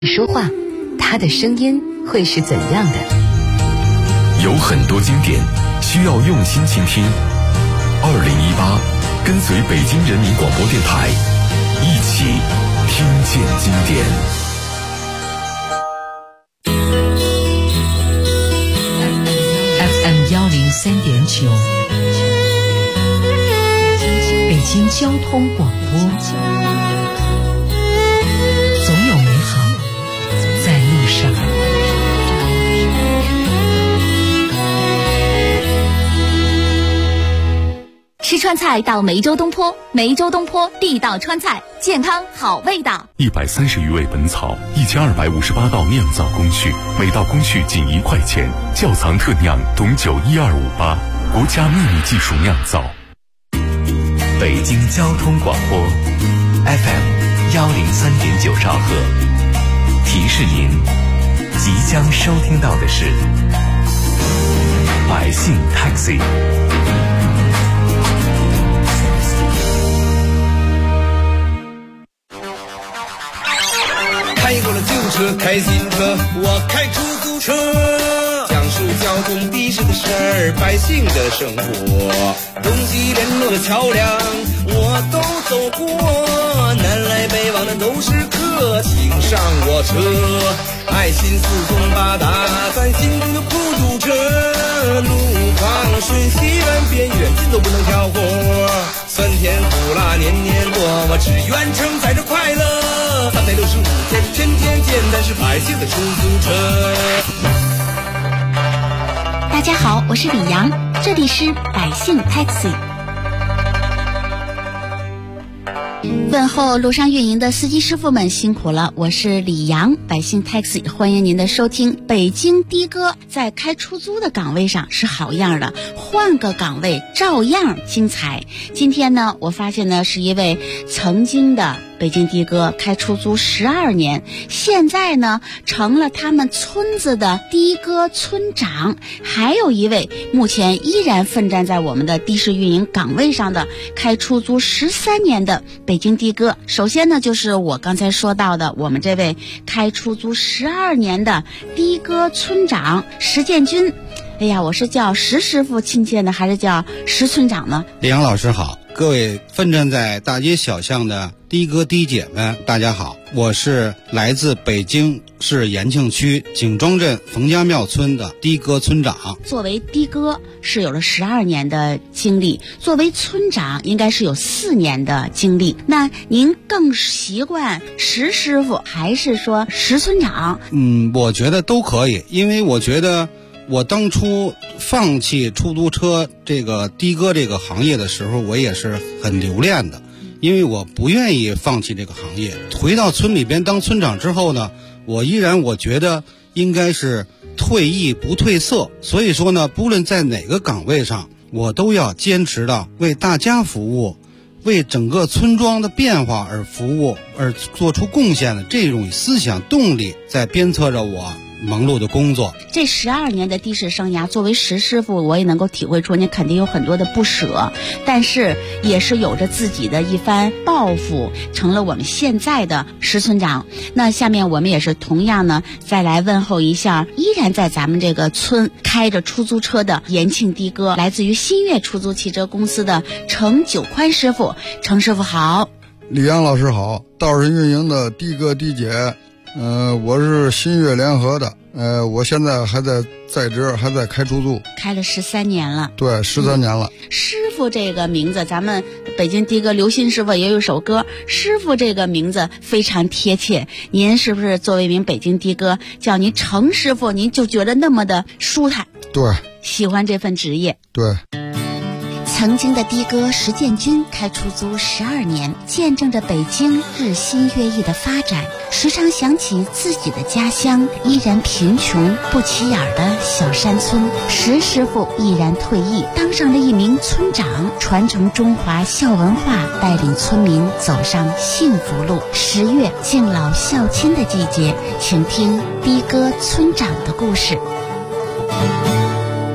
说话，他的声音会是怎样的？ 有很多经典需要用心倾听。2018，跟随北京人民广播电台，一起听见经典。 FM103.9，北京交通广播。总有美好在路上。 吃川菜到梅州东坡，梅州东坡地道川菜，健康好味道。 130余味本草，1258道酿造工序，每道工序仅1块钱。窖藏特酿董酒12588，国家秘密技术酿造。 北京交通广播 FM103.9兆赫，提示您即将收听到的是百姓 Taxi。 开过了旧车，开新车，我开出租车，讲述交通的士的事儿，百姓的生活，东西联络的桥梁我都走过，南来北往的都是客，请上我车，爱心四通八达，咱心中的苦堵车，路旁顺西软边远近都不能挑活，酸甜苦辣年年过，我只愿承载着快乐，365天天天见，但是百姓的出租车。 大家好，我是李阳，这里是百姓 Taxi。问候路上运营的司机师傅们辛苦了，我是李阳，百姓 Taxi， 欢迎您的收听。北京的哥在开出租的岗位上是好样的，换个岗位照样精彩。今天呢，我发现呢是一位曾经的北京的哥，开出租12年，现在呢成了他们村子的的哥村长，还有一位目前依然奋战在我们的的士运营岗位上的开出租13年的北京的哥。首先呢，就是我刚才说到的我们这位开出租12年的的哥村长石建军。哎呀，我是叫石师傅亲切呢，还是叫石村长呢？ 李阳老师好，各位奋战在大街小巷的的哥的姐们，大家好，我是来自北京市延庆区景庄镇冯家庙村的的哥村长。 作为的哥是有了12年的经历，作为村长应该是有4年的经历。那您更习惯石师傅还是说石村长？ 我觉得都可以，因为我觉得我当初放弃出租车这个的哥这个行业的时候，我也是很留恋的，因为我不愿意放弃这个行业。回到村里边当村长之后呢，我觉得应该是退役不退色，所以说呢，不论在哪个岗位上，我都要坚持的为大家服务，为整个村庄的变化而服务，而做出贡献的这种思想动力在鞭策着我忙碌的工作。 这12年的的士生涯，作为石师傅，我也能够体会出您肯定有很多的不舍，但是也是有着自己的一番抱负，成了我们现在的石村长。那下面我们也是同样呢，再来问候一下依然在咱们这个村开着出租车的延庆的哥，来自于新月出租汽车公司的程九宽师傅。程师傅好。 李阳老师好，道士运营的的哥的姐，我是新月联合的，我现在还在职，还在开出租， 开了13年了。 对，13年了。 师傅这个名字，咱们北京的哥刘鑫师傅也有一首歌，师傅这个名字非常贴切。您是不是作为一名北京的哥，叫您程师傅，您就觉得那么的舒坦？ 对， 喜欢这份职业。 对。 曾经的的哥石建军开出租12年，见证着北京日新月异的发展，时常想起自己的家乡依然贫穷不起眼的小山村。石师傅毅然退役，当上了一名村长，传承中华孝文化，带领村民走上幸福路。10月敬老孝亲的季节，请听的哥村长的故事。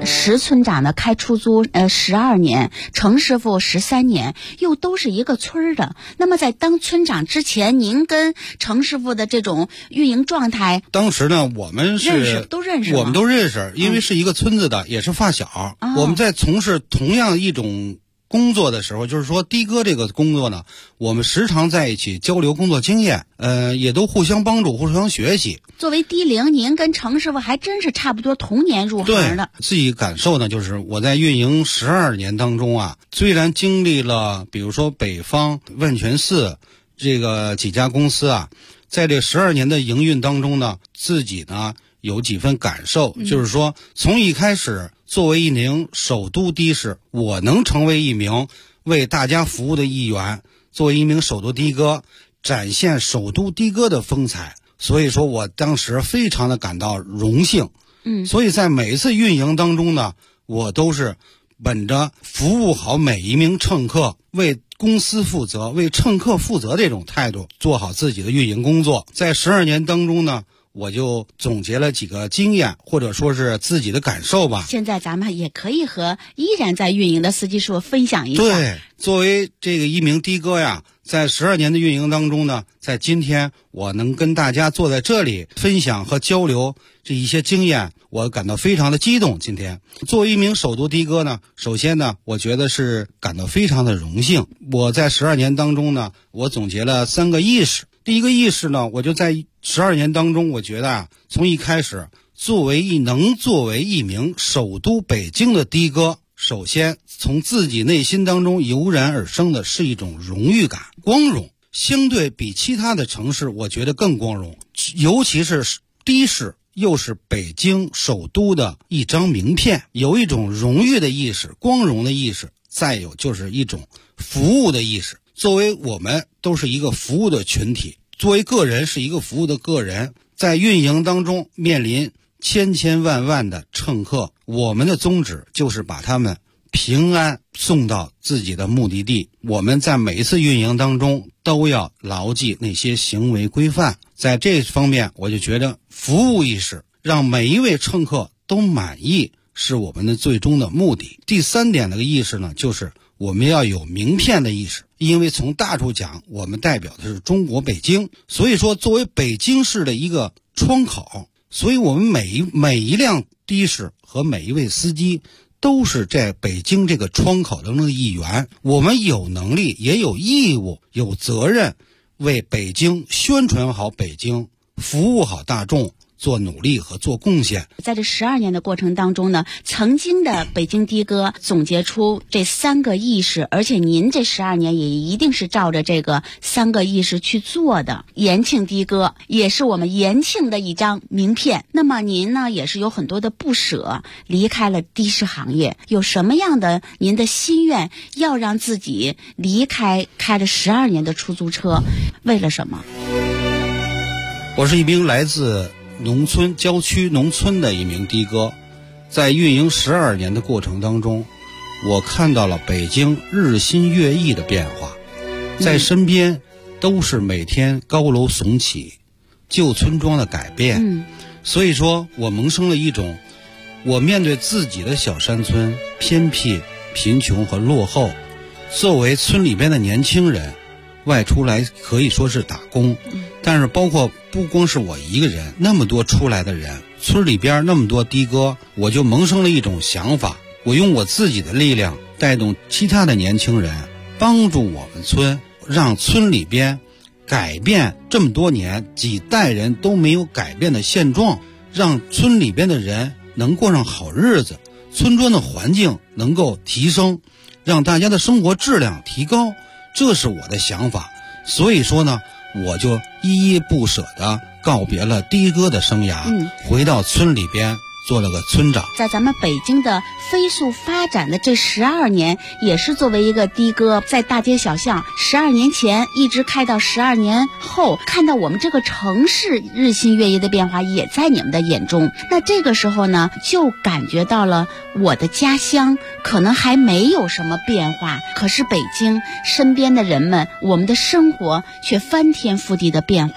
石村长呢开出租12年，程师傅13年，又都是一个村儿的。那么在当村长之前，您跟程师傅的这种运营状态， 当时呢我们都认识吗？ 我们都认识，因为是一个村子的，也是发小。我们在从事同样一种工作的时候，就是说的哥这个工作呢，我们时常在一起交流工作经验，也都互相帮助，互相学习。 作为的零，您跟程师傅还真是差不多同年入行的。 自己感受呢，就是我在运营12年当中啊，虽然经历了比如说北方、万泉寺这个几家公司啊，在这12年的营运当中呢，自己呢有几分感受，就是说从一开始作为一名首都的士，我能成为一名为大家服务的一员，作为一名首都的哥，展现首都的哥的风采，所以说我当时非常的感到荣幸。所以在每一次运营当中呢，我都是本着服务好每一名乘客，为公司负责，为乘客负责这种态度，做好自己的运营工作。在12年当中呢，我就总结了几个经验，或者说是自己的感受吧。 现在咱们也可以和依然在运营的司机师傅分享一下。 对，作为这个一名的哥呀，在12年的运营当中呢，在今天我能跟大家坐在这里分享和交流这一些经验，我感到非常的激动。今天作为一名首都的哥呢，首先呢，我觉得是感到非常的荣幸。我在12年当中呢，我总结了3个意识。第一个意识呢，我就在12年当中，我觉得啊，从一开始作为一名首都北京的的哥，首先从自己内心当中油然而生的是一种荣誉感、光荣，相对比其他的城市我觉得更光荣，尤其是的士又是北京首都的一张名片，有一种荣誉的意识、光荣的意识，再有就是一种服务的意识。作为我们都是一个服务的群体，作为个人是一个服务的个人，在运营当中面临千千万万的乘客，我们的宗旨就是把他们平安送到自己的目的地。我们在每一次运营当中都要牢记那些行为规范，在这方面我就觉得服务意识，让每一位乘客都满意，是我们的最终的目的。第3点的意识呢，就是我们要有名片的意识，因为从大处讲，我们代表的是中国北京，所以说作为北京市的一个窗口，所以我们每一辆的士和每一位司机都是在北京这个窗口中的一员。我们有能力，也有义务，有责任为北京宣传好北京，服务好大众，做努力和做贡献。 在这12年的过程当中呢，曾经的北京的哥总结出这3个意识，而且您这12年也一定是照着这个3个意识去做的。延庆的哥也是我们延庆的一张名片。那么您呢，也是有很多的不舍，离开了的士行业，有什么样的您的心愿要让自己离开开了12年的出租车？为了什么？ 我是一名来自农村郊区农村的一名的哥，在运营12年的过程当中，我看到了北京日新月异的变化，在身边都是每天高楼耸起、旧村庄的改变。所以说我萌生了一种，我面对自己的小山村偏僻、贫穷和落后，作为村里边的年轻人外出来可以说是打工，但是包括不光是我一个人，那么多出来的人，村里边那么多的哥，我就萌生了一种想法，我用我自己的力量带动其他的年轻人，帮助我们村，让村里边改变这么多年几代人都没有改变的现状，让村里边的人能过上好日子，村庄的环境能够提升，让大家的生活质量提高，这是我的想法。所以说呢，我就依依不舍地告别了的哥的生涯，回到村里边做了个村长。 在咱们北京的飞速发展的这12年，也是作为一个的哥，在大街小巷12年前一直开到12年后，看到我们这个城市日新月异的变化也在你们的眼中。那这个时候呢，就感觉到了我的家乡可能还没有什么变化，可是北京身边的人们，我们的生活却翻天覆地的变化了。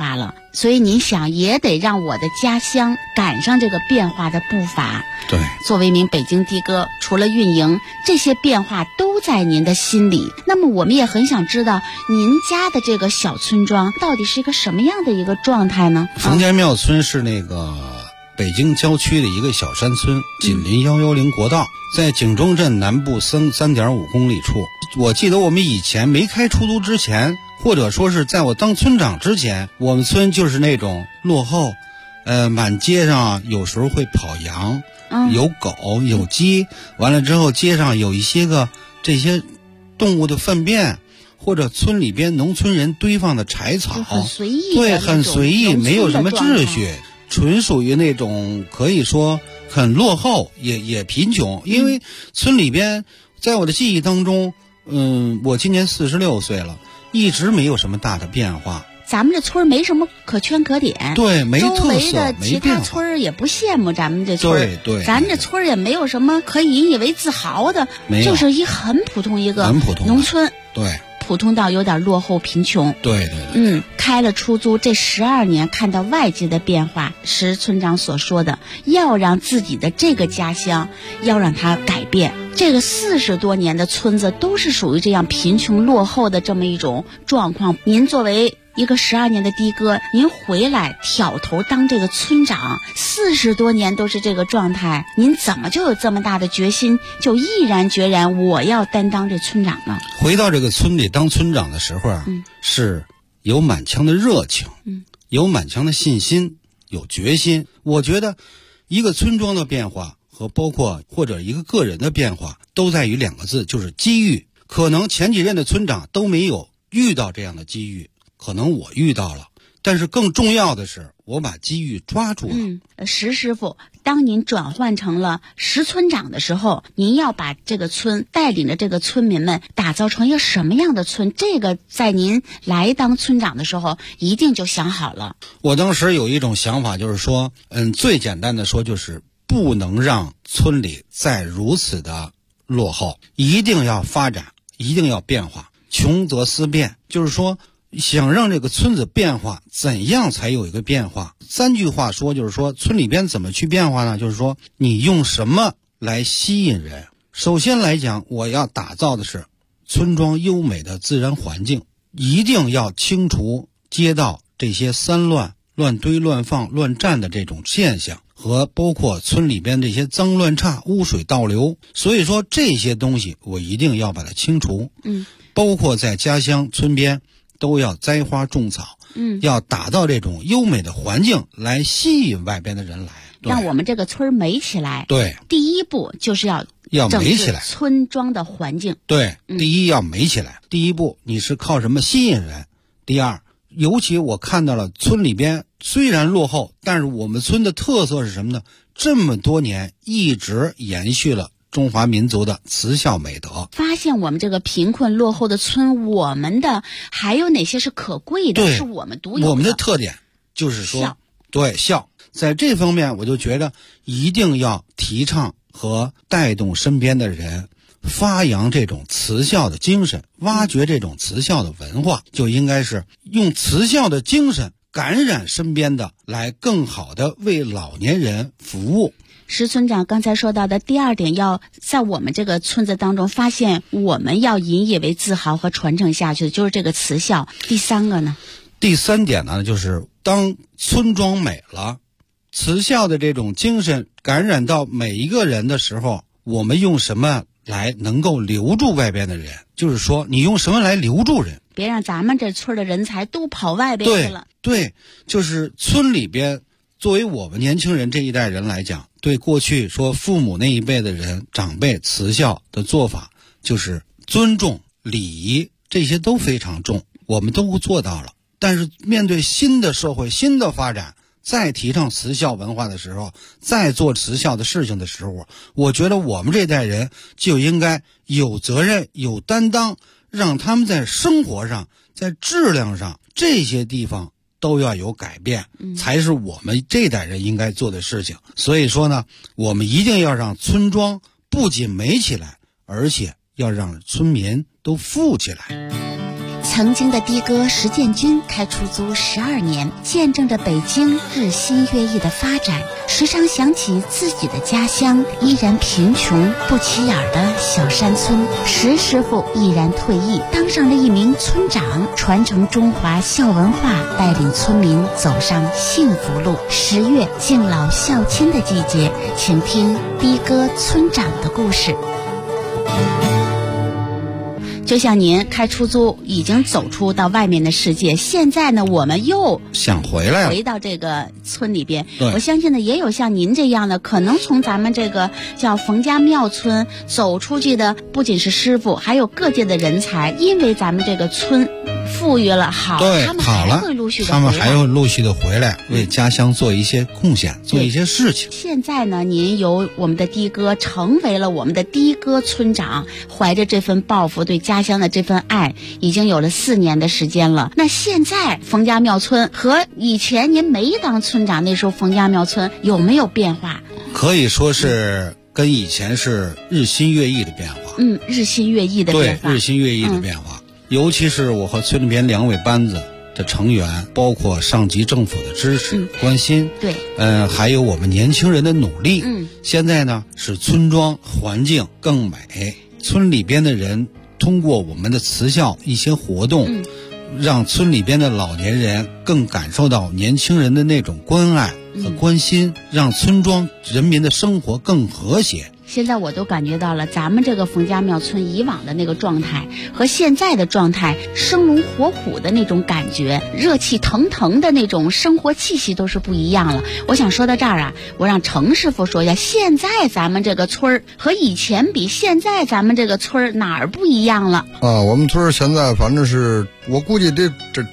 所以您想也得让我的家乡赶上这个变化的步伐。 对， 作为一名北京的哥，除了运营，这些变化都在您的心里。那么我们也很想知道，您家的这个小村庄到底是一个什么样的一个状态呢？ 冯家庙村是那个北京郊区的一个小山村，紧邻110国道，在景中镇南部3.5公里处。我记得我们以前没开出租之前，或者说是在我当村长之前，我们村就是那种落后，满街上有时候会跑羊，有狗有鸡，完了之后街上有一些个这些动物的粪便，或者村里边农村人堆放的柴草， 很随意， 对，很随意，没有什么秩序，纯属于那种可以说很落后，也贫穷。因为村里边在我的记忆当中，我今年46岁了，一直没有什么大的变化。 咱们这村没什么可圈可点， 对，没特色， 周围的其他村也不羡慕咱们这村， 对， 咱这村也没有什么可以引以为自豪的，就是一很普通一个农村， 对， 普通到有点落后贫穷。 对， 开了出租这12年，看到外界的变化，是村长所说的，要让自己的这个家乡要让它改变。这个40多年的村子都是属于这样贫穷落后的这么一种状况。您作为一个12年的的哥，您回来挑头当这个村长，40多年都是这个状态，您怎么就有这么大的决心，就毅然决然我要担当这村长呢？ 回到这个村里当村长的时候是有满腔的热情，有满腔的信心，有决心。我觉得一个村庄的变化和包括或者一个个人的变化都在于2个字，就是机遇。可能前几任的村长都没有遇到这样的机遇，可能我遇到了，但是更重要的是我把机遇抓住了。 石师傅，当您转换成了石村长的时候，您要把这个村带领着这个村民们打造成一个什么样的村？这个在您来当村长的时候一定就想好了。 我当时有一种想法，就是说最简单的说，就是不能让村里再如此的落后，一定要发展，一定要变化。穷则思变，就是说想让这个村子变化，怎样才有一个变化？3句话说，就是说村里边怎么去变化呢？就是说你用什么来吸引人？首先来讲，我要打造的是村庄优美的自然环境，一定要清除街道这些散乱、乱堆乱放乱站的这种现象，和包括村里边这些脏乱差、污水倒流。所以说这些东西我一定要把它清除。包括在家乡村边都要栽花种草，要打造这种优美的环境来吸引外边的人来， 让我们这个村美起来。 对， 第一步就是要美起来， 村庄的环境。 对，第一要美起来。第一步你是靠什么吸引人？第二，尤其我看到了村里边虽然落后，但是我们村的特色是什么呢？这么多年一直延续了中华民族的慈孝美德。 发现我们这个贫困落后的村，我们的还有哪些是可贵的，是我们独有的。 我们的特点就是说对，孝。在这方面我就觉得一定要提倡和带动身边的人发扬这种慈孝的精神，挖掘这种慈孝的文化，就应该是用慈孝的精神感染身边的，来更好的为老年人服务。 石村长刚才说到的第2点，要在我们这个村子当中发现我们要引以为自豪和传承下去的就是这个慈孝。第3个呢？ 第3点呢，就是当村庄美了，慈孝的这种精神感染到每一个人的时候，我们用什么来能够留住外边的人？就是说你用什么来留住人？ 别让咱们这村的人才都跑外边去了。 对，就是村里边作为我们年轻人这一代人来讲，对过去说父母那一辈的人长辈慈孝的做法，就是尊重礼仪，这些都非常重，我们都做到了。但是面对新的社会新的发展，再提倡慈孝文化的时候，再做慈孝的事情的时候，我觉得我们这代人就应该有责任有担当，让他们在生活上在质量上这些地方都要有改变，才是我们这代人应该做的事情。所以说呢，我们一定要让村庄不仅美起来，而且要让村民都富起来。 曾经的的哥石建军开出租12年，见证着北京日新月异的发展，时常想起自己的家乡依然贫穷不起眼的小山村。石师傅毅然退役，当上了一名村长，传承中华孝文化，带领村民走上幸福路。10月敬老孝亲的季节，请听的哥村长的故事。就像您开出租已经走出到外面的世界，现在呢我们又想回来了， 回到这个村里边。我相信呢也有像您这样的，可能从咱们这个叫冯家庙村走出去的不仅是师傅，还有各界的人才，因为咱们这个村富裕了，好，他们还会陆续的回来， 他们还会陆续的回来，为家乡做一些贡献，做一些事情。 现在呢您由我们的的哥成为了我们的的哥村长，怀着这份抱负，对家乡的这份爱，已经有了4年的时间了。那现在冯家庙村和以前您没当村长那时候冯家庙村有没有变化？ 可以说是跟以前是日新月异的变化。 日新月异的变化。 对，日新月异的变化。尤其是我和村里边2位班子的成员，包括上级政府的支持、关心， 对， 还有我们年轻人的努力，现在呢使村庄环境更美，村里边的人通过我们的慈孝一些活动，让村里边的老年人更感受到年轻人的那种关爱和关心，让村庄人民的生活更和谐。 现在我都感觉到了，咱们这个冯家庙村以往的那个状态和现在的状态，生龙活虎的那种感觉，热气腾腾的那种生活气息都是不一样了。我想说到这儿啊，我让程师傅说一下，现在咱们这个村儿和以前比，现在咱们这个村儿哪儿不一样了？ 我们村儿现在反正是我估计这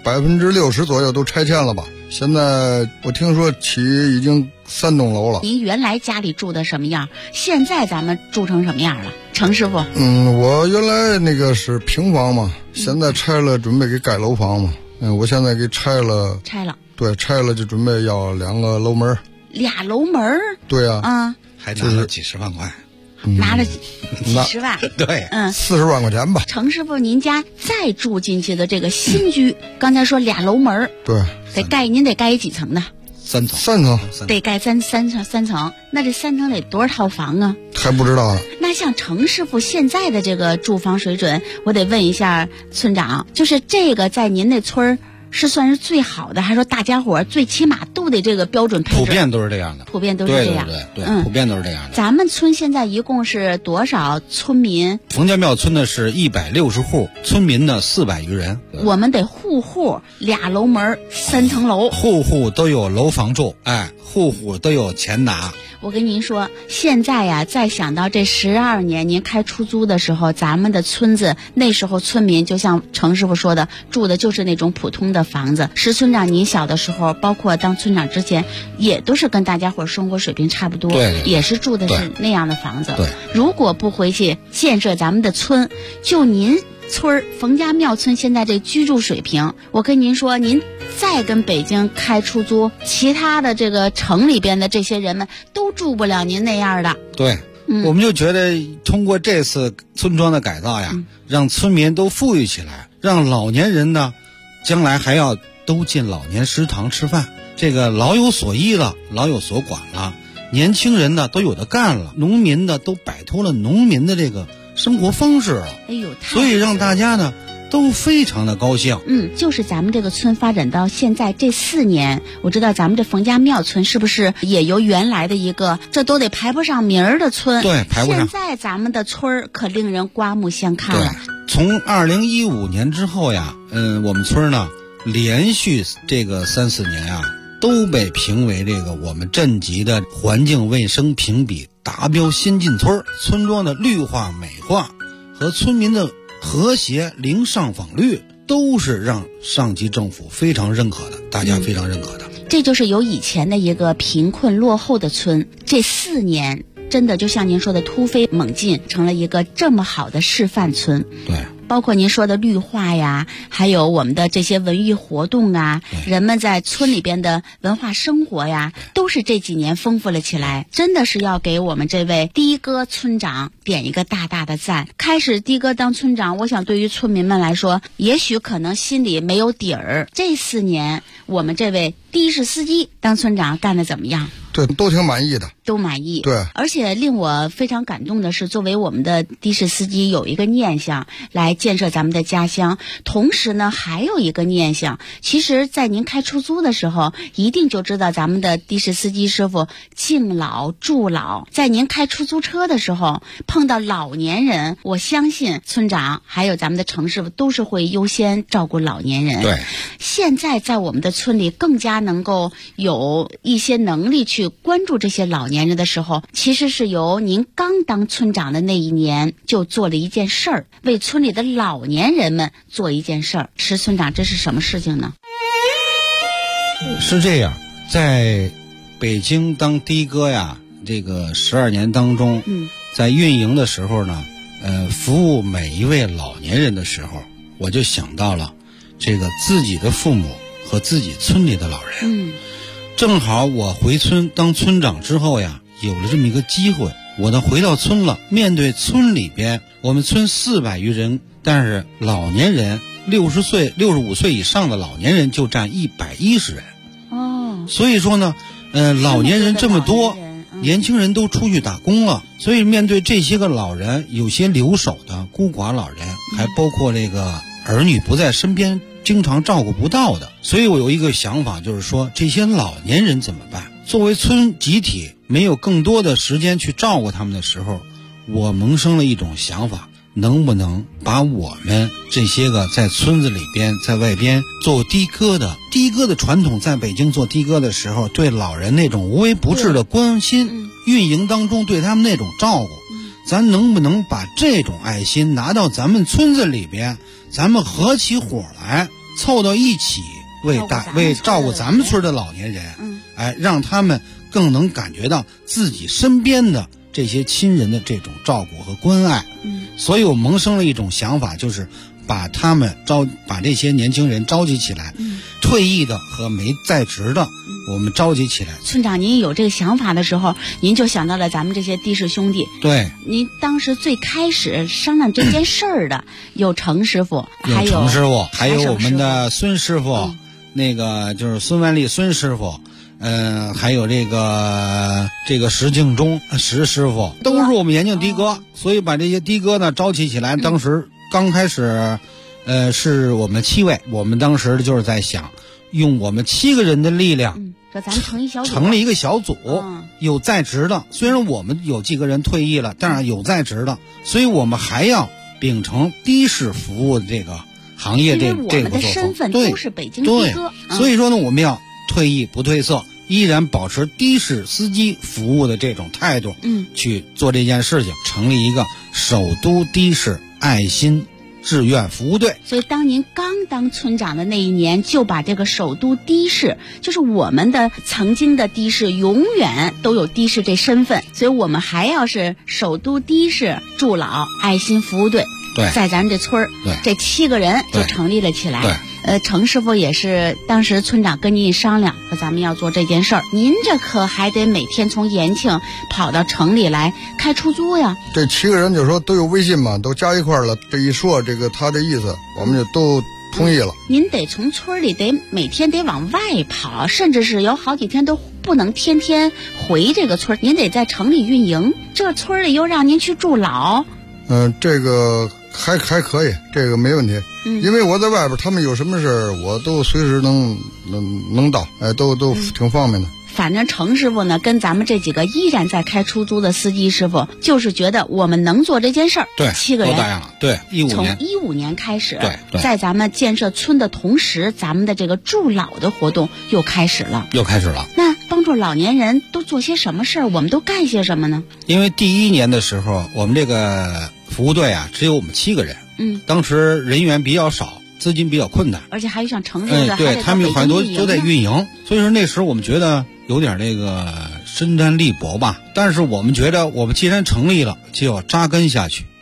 60%左右都拆迁了吧。现在我听说起已经3栋楼了。 您原来家里住的什么样？现在咱们住成什么样了？程师傅。 我原来那个是平房嘛，现在拆了，准备给盖楼房嘛。我现在给拆了。对，拆了就准备要2个楼门。 俩楼门？ 对啊。 还拿了几十万块。 拿了几十万， 对 ，40万块钱吧。 程师傅，您家再住进去的这个新居，刚才说俩楼门， 对， 您得盖几层呢 ？3层， 得盖三层。那这3层得多少套房啊？ 还不知道呢。 那像程师傅现在的这个住房水准，我得问一下村长，就是这个在您那村儿是算是最好的，还是说大家伙最起码都得这个标准配置？ 普遍都是这样的。 普遍都是这样。 对，普遍都是这样的。 咱们村现在一共是多少村民？ 冯家庙村呢是160户，村民呢400余人。 我们得户俩楼门3层楼， 户户都有楼房住，户户都有钱拿。 我跟您说，现在呀，再想到这12年您开出租的时候，咱们的村子那时候村民就像程师傅说的，住的就是那种普通的房子。石村长，您小的时候，包括当村长之前，也都是跟大家伙生活水平差不多， 对， 也是住的是那样的房子。 对， 如果不回去建设咱们的村，就您村冯家庙村现在这居住水平，我跟您说，您再跟北京开出租，其他的这个城里边的这些人们都住不了您那样的。 对，我们就觉得通过这次村庄的改造呀，让村民都富裕起来，让老年人呢将来还要都进老年食堂吃饭，这个老有所依了，老有所管了，年轻人呢都有的干了，农民呢都摆脱了农民的这个生活方式了。所以让大家呢都非常的高兴。 就是咱们这个村发展到现在这4年，我知道咱们这冯家庙村是不是也由原来的一个这都得排不上名儿的村， 对，排不上。 现在咱们的村儿可令人刮目相看了。 对，从2015年之后呀，我们村呢连续这个3、4年啊，都被评为这个我们镇级的环境卫生评比达标先进村，村庄的绿化美化和村民的和谐零上访率都是让上级政府非常认可的，大家非常认可的。 这就是由以前的一个贫困落后的村，这4年真的就像您说的突飞猛进，成了一个这么好的示范村。 对， 包括您说的绿化呀，还有我们的这些文娱活动啊，人们在村里边的文化生活呀，都是这几年丰富了起来。真的是要给我们这位的哥村长点一个大大的赞。开始的哥当村长，我想对于村民们来说，也许可能心里没有底儿。这4年我们这位的士司机当村长干得怎么样？ 对，都挺满意的， 都满意。 对， 而且令我非常感动的是，作为我们的的士司机有一个念想来建设咱们的家乡，同时呢还有一个念想，其实在您开出租的时候一定就知道咱们的的士司机师傅敬老助老，在您开出租车的时候碰到老年人，我相信村长还有咱们的程师傅都是会优先照顾老年人。 对， 现在在我们的村里更加能够有一些能力去关注这些老年人的时候，其实是由您刚当村长的那一年就做了一件事儿，为村里的老年人们做一件事儿。石村长，这是什么事情呢？ 是这样，在北京当的哥呀，这个12年当中，在运营的时候呢，服务每一位老年人的时候，我就想到了这个自己的父母和自己村里的老人。正好我回村当村长之后呀，有了这么一个机会，我呢回到村了，面对村里边我们村400余人，但是老年人60岁、65岁以上的老年人就占110人。所以说呢，老年人这么多，年轻人都出去打工了，所以面对这些个老人，有些留守的孤寡老人，还包括这个儿女不在身边，经常照顾不到的。所以我有一个想法，就是说这些老年人怎么办？作为村集体没有更多的时间去照顾他们的时候，我萌生了一种想法，能不能把我们这些个在村子里边在外边做的哥的传统，在北京做的哥的时候对老人那种无微不至的关心，运营当中对他们那种照顾，咱能不能把这种爱心拿到咱们村子里边，咱们合起伙来凑到一起为照顾咱们村的老年人，让他们更能感觉到自己身边的这些亲人的这种照顾和关爱。所以我萌生了一种想法，就是把这些年轻人召集起来，退役的和没在职的，我们召集起来。 村长，您有这个想法的时候，您就想到了咱们这些的士兄弟。 对， 您当时最开始商量这件事儿的，有程师傅，还有程师傅，还有我们的孙师傅，那个就是孙万利孙师傅。还有这个石敬忠石师傅，都是我们延庆的哥，所以把这些的哥呢召集起来。当时刚开始，是我们7位，我们当时就是在想，用我们7个人的力量， 说咱们成立一个小组，有在职的，虽然我们有几个人退役了，但是有在职的，所以我们还要秉承的士服务的这个行业这个作风。因为我们的身份都是北京的哥， 所以说呢，我们要退役不褪色，依然保持的士司机服务的这种态度，去做这件事情，成立一个首都的士爱心志愿服务队。 所以当您刚当村长的那一年，就把这个首都的士，就是我们的曾经的的士，永远都有的士这身份，所以我们还要是首都的士助老爱心服务队。 对， 在咱这村儿，这7个人就成立了起来。对，程师傅也是当时村长跟您一商量，说咱们要做这件事儿，您这可还得每天从延庆跑到城里来开出租呀。 这7个人就说都有微信嘛，都加一块了，这一说这个他的意思，我们就都同意了。 您得从村里每天得往外跑，甚至是有好几天都不能天天回这个村，您得在城里运营，这村里又让您去助老。 这个还可以，这个没问题。因为我在外边，他们有什么事儿，我都随时能到，都挺方便的。 反正程师傅呢，跟咱们这几个依然在开出租的司机师傅，就是觉得我们能做这件事儿。 对 ，7个人都答应了。对，15年， 从15年开始， 对， 在咱们建设村的同时，咱们的这个助老的活动又开始了。那帮助老年人都做些什么事儿？我们都干些什么呢？ 因为第1年的时候，我们这个服务队啊，只有我们7个人。当时人员比较少，资金比较困难，而且还有像程师傅， 对，他们有很多都在运营，所以说那时候我们觉得有点这个身沾力薄吧。但是我们觉得，我们既然成立了，就要扎根下去，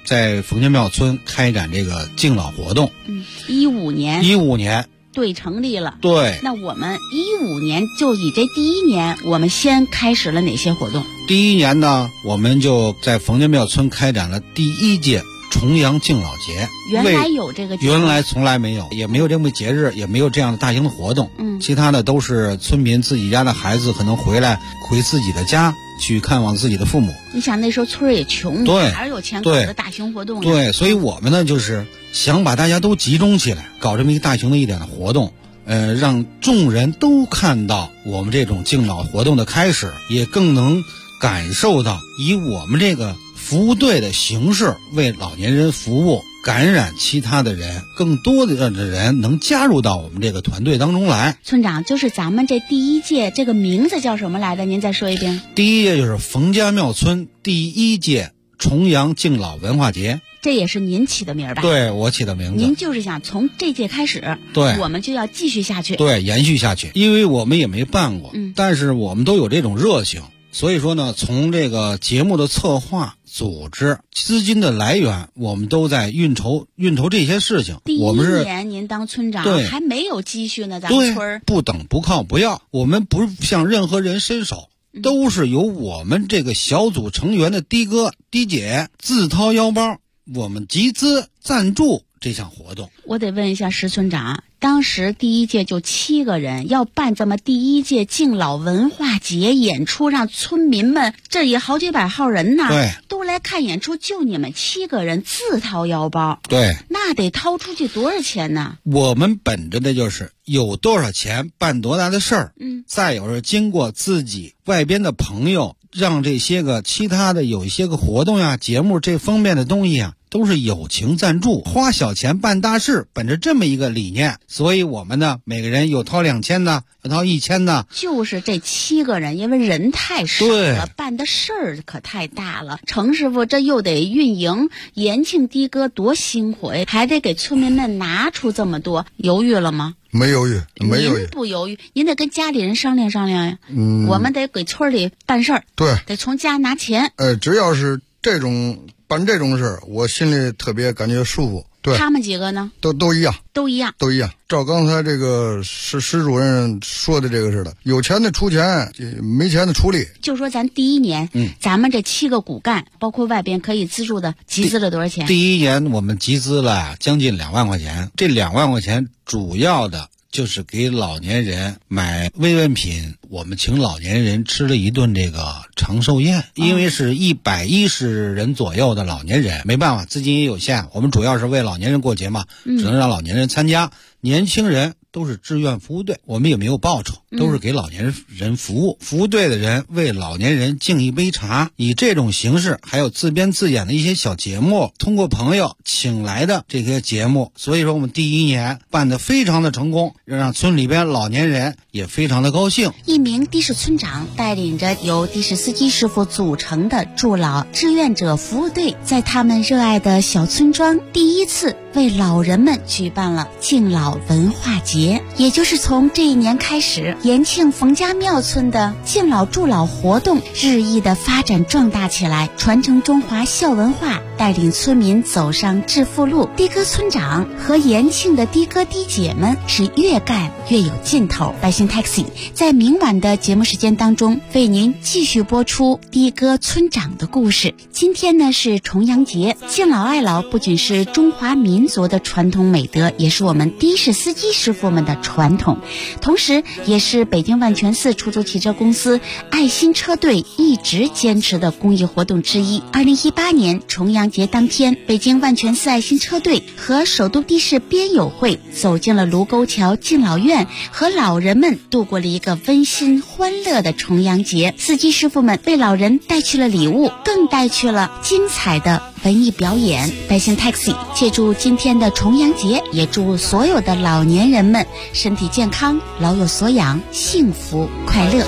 在冯家庙村开展这个敬老活动。 15年对，成立了。 对， 那我们15年就以这第一年，我们先开始了哪些活动？ 第一年呢，我们就在冯家庙村开展了第1届重阳敬老节。 原来有这个节日？ 原来从来没有，也没有这么节日，也没有这样的大型的活动。其他的都是村民自己家的孩子可能回自己的家去看望自己的父母。 你想那时候村儿也穷， 对， 还是有钱搞的大型活动。 对，所以我们呢就是想把大家都集中起来，搞这么一个大型的一点的活动，让众人都看到我们这种敬老活动的开始，也更能感受到以我们这个服务队的形式为老年人服务，感染其他的人，更多的人能加入到我们这个团队当中来。 村长，就是咱们这第1届这个名字叫什么来着？您再说一遍。 第1届就是冯家庙村第1届重阳敬老文化节。 这也是您起的名吧？ 对，我起的名字。 您就是想从这届开始， 对， 我们就要继续下去， 对，延续下去。因为我们也没办过，但是我们都有这种热情，所以说呢，从这个节目的策划、组织、资金的来源，我们都在运筹这些事情。 第1年您当村长， 对， 还没有积蓄呢，咱们村儿不等不靠不要，我们不向任何人伸手。都是由我们这个小组成员的的哥、的姐自掏腰包，我们集资赞助这项活动。 我得问一下石村长，当时第1届就7个人，要办这么第1届敬老文化节演出，让村民们这也好几百号人呢， 对， 都来看演出，就你们7个人自掏腰包， 对， 那得掏出去多少钱呢？ 我们本着的就是有多少钱办多大的事儿，再有是经过自己外边的朋友，让这些个其他的有一些个活动呀、节目这方面的东西啊，都是友情赞助，花小钱办大事，本着这么一个理念，所以我们呢，每个人有掏2000的，有掏1000的。 就是这7个人，因为人太少了，办的事儿可太大了。程师傅这又得运营，延庆的哥多辛苦，还得给村民们拿出这么多，犹豫了吗？ 没犹豫，没犹豫。 您不犹豫，您得跟家里人商量商量呀。我们得给村里办事儿， 对， 得从家拿钱。 只要是办这种事儿，我心里特别感觉舒服。对， 他们几个呢？ 都一样， 都一样。 照刚才这个石主任说的这个似的，有钱的出钱，没钱的出力。 就说咱第1年，咱们这7个骨干，包括外边可以资助的，集资了多少钱？ 第1年我们集资了将近2万块钱，这2万块钱主要的就是给老年人买慰问品，我们请老年人吃了一顿这个长寿宴，因为是110人左右的老年人，没办法，资金也有限，我们主要是为老年人过节嘛，只能让老年人参加，年轻人都是志愿服务队，我们也没有报酬，都是给老年人服务。服务队的人为老年人敬一杯茶，以这种形式，还有自编自演的一些小节目，通过朋友请来的这些节目，所以说我们第1年办得非常的成功，让村里边老年人也非常的高兴。 一名的士村长带领着由的士司机师傅组成的助老志愿者服务队，在他们热爱的小村庄第1次为老人们举办了敬老文化节，也就是从这一年开始，延庆冯家庙村的敬老助老活动日益的发展壮大起来，传承中华孝文化，带领村民走上致富路。的哥村长和延庆的的哥的姐们是越干越有劲头。百姓 Taxi 在明晚的节目时间当中为您继续播出的哥村长的故事。今天呢是重阳节，敬老爱老不仅是中华民族的传统美德，也是我们的士司机师傅们的传统，同时也是北京万泉寺出租汽车公司爱心车队一直坚持的公益活动之一。2018年重阳节当天，北京万泉寺爱心车队和首都的士编友会走进了卢沟桥敬老院，和老人们度过了一个温馨欢乐的重阳节。司机师傅们为老人带去了礼物，更带去了精彩的文艺表演。百姓 Taxi 借助今天的重阳节，也祝所有的老年人们身体健康，老有所养，幸福快乐。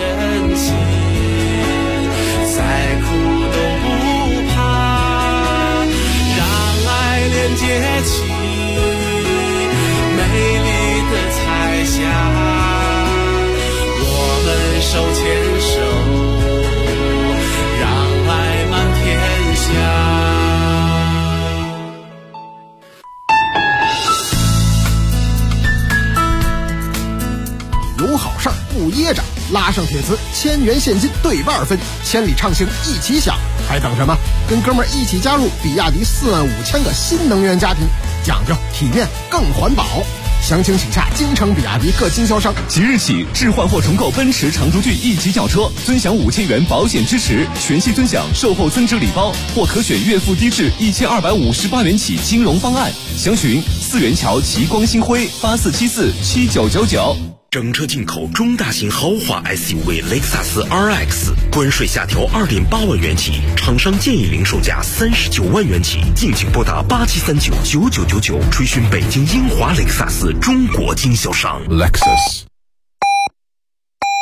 再苦都不怕，让爱连接起美丽的彩霞，我们手牵手，让爱满天下。 上帖子，1000元现金对半分，千里畅行一起享，还等什么？跟哥们儿一起加入比亚迪45000个新能源家庭，讲究体面更环保。详情请洽京城比亚迪各经销商。 即日起置换或重购奔驰长轴距1级轿车，尊享5000元保险支持，全系尊享售后增值礼包，或可选月付低至1258元起金融方案。详询4元桥齐光星辉84747999。 整车进口中大型豪华 SUV 雷克萨斯 RX， 关税下调2.8万元起，厂商建议零售价39万元起，敬请拨打87399999，垂询北京英华雷克萨斯中国经销商。Lexus。